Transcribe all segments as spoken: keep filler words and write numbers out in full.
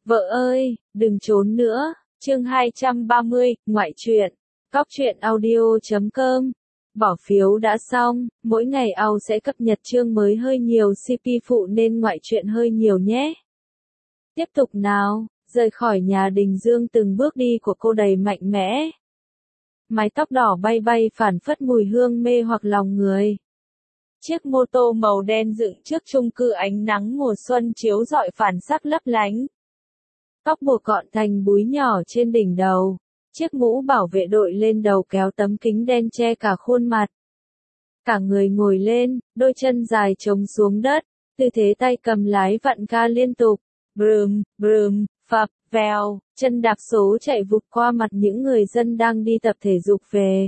Vợ ơi, đừng trốn nữa. Chương hai trăm ba mươi, ngoại truyện. Cóc truyện audio chấm com. Bỏ phiếu đã xong, mỗi ngày au sẽ cập nhật chương mới hơi nhiều xê pê phụ nên ngoại truyện hơi nhiều nhé. Tiếp tục nào, rời khỏi nhà Đình Dương từng bước đi của cô đầy mạnh mẽ. Mái tóc đỏ bay bay phảng phất mùi hương mê hoặc lòng người. Chiếc mô tô màu đen dựng trước chung cư ánh nắng mùa xuân chiếu rọi phản sắc lấp lánh. Tóc buộc gọn thành búi nhỏ trên đỉnh đầu. Chiếc mũ bảo vệ đội lên đầu kéo tấm kính đen che cả khuôn mặt. Cả người ngồi lên, đôi chân dài trống xuống đất, tư thế tay cầm lái vặn ga liên tục. Brum, brum, phập, vèo, chân đạp số chạy vụt qua mặt những người dân đang đi tập thể dục về.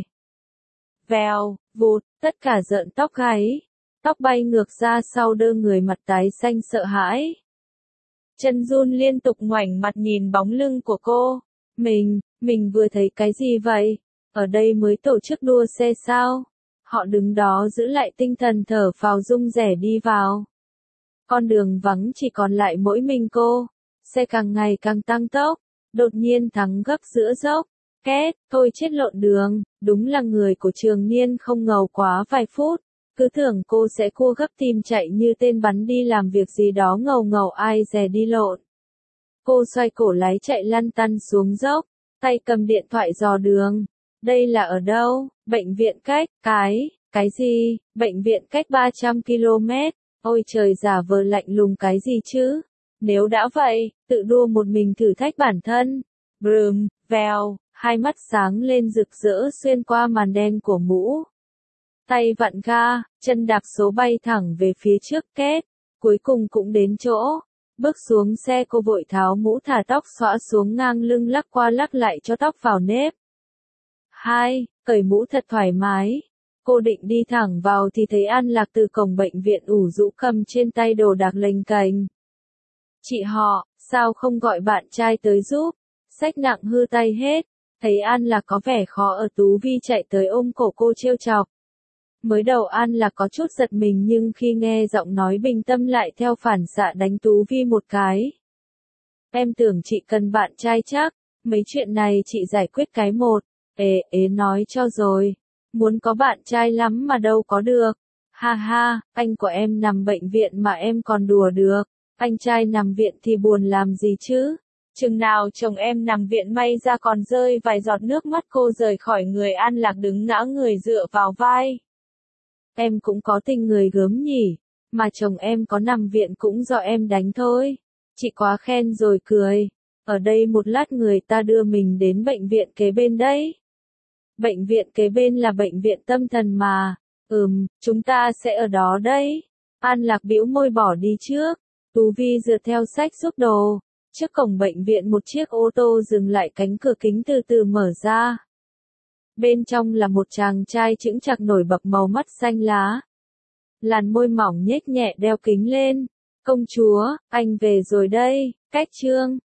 Vèo, vụt, tất cả rợn tóc gáy. Tóc bay ngược ra sau đơ người mặt tái xanh sợ hãi. Chân run liên tục ngoảnh mặt nhìn bóng lưng của cô. Mình, mình vừa thấy cái gì vậy? Ở đây mới tổ chức đua xe sao? Họ đứng đó giữ lại tinh thần thở phào rung rẻ đi vào. Con đường vắng chỉ còn lại mỗi mình cô. Xe càng ngày càng tăng tốc. Đột nhiên thắng gấp giữa dốc. Két, thôi chết lộn đường. Đúng là người của Trường Niên không ngầu quá vài phút. Cứ tưởng cô sẽ cua gấp tim chạy như tên bắn đi làm việc gì đó ngầu ngầu ai dè đi lộn. Cô xoay cổ lái chạy lăn tăn xuống dốc, tay cầm điện thoại dò đường. Đây là ở đâu? Bệnh viện cách, cái, cái gì? Bệnh viện cách ba trăm ki lô mét. Ôi trời giả vờ lạnh lùng cái gì chứ? Nếu đã vậy, tự đua một mình thử thách bản thân. Brum, vèo, hai mắt sáng lên rực rỡ xuyên qua màn đen của mũ. Tay vặn ga, chân đạp số bay thẳng về phía trước két, cuối cùng cũng đến chỗ. Bước xuống xe cô vội tháo mũ thả tóc xõa xuống ngang lưng lắc qua lắc lại cho tóc vào nếp. Hai, cởi mũ thật thoải mái. Cô định đi thẳng vào thì thấy An Lạc từ cổng bệnh viện ủ rũ cầm trên tay đồ đạc lềnh cềnh. Chị họ, sao không gọi bạn trai tới giúp? Xách nặng hư tay hết. Thấy An Lạc có vẻ khó ở Tú Vi chạy tới ôm cổ cô trêu chọc. Mới đầu An Lạc có chút giật mình nhưng khi nghe giọng nói bình tâm lại theo phản xạ đánh Tú Vi một cái. Em tưởng chị cần bạn trai chắc, mấy chuyện này chị giải quyết cái một. Ê ế nói cho rồi, muốn có bạn trai lắm mà đâu có được. Ha ha, anh của em nằm bệnh viện mà em còn đùa được, anh trai nằm viện thì buồn làm gì chứ. Chừng nào chồng em nằm viện may ra còn rơi vài giọt nước mắt cô rời khỏi người An Lạc đứng ngã người dựa vào vai. Em cũng có tình người gớm nhỉ, mà chồng em có nằm viện cũng do em đánh thôi. Chị quá khen rồi cười. Ở đây một lát người ta đưa mình đến bệnh viện kế bên đấy. Bệnh viện kế bên là bệnh viện tâm thần mà. Ừm, chúng ta sẽ ở đó đấy. An Lạc bĩu môi bỏ đi trước. Tú Vi dựa theo sách giúp đồ. Trước cổng bệnh viện một chiếc ô tô dừng lại, cánh cửa kính từ từ mở ra. Bên trong là một chàng trai chững chạc nổi bật màu mắt xanh lá. Làn môi mỏng nhếch nhẹ đeo kính lên. Công chúa, anh về rồi đây. Cách chương.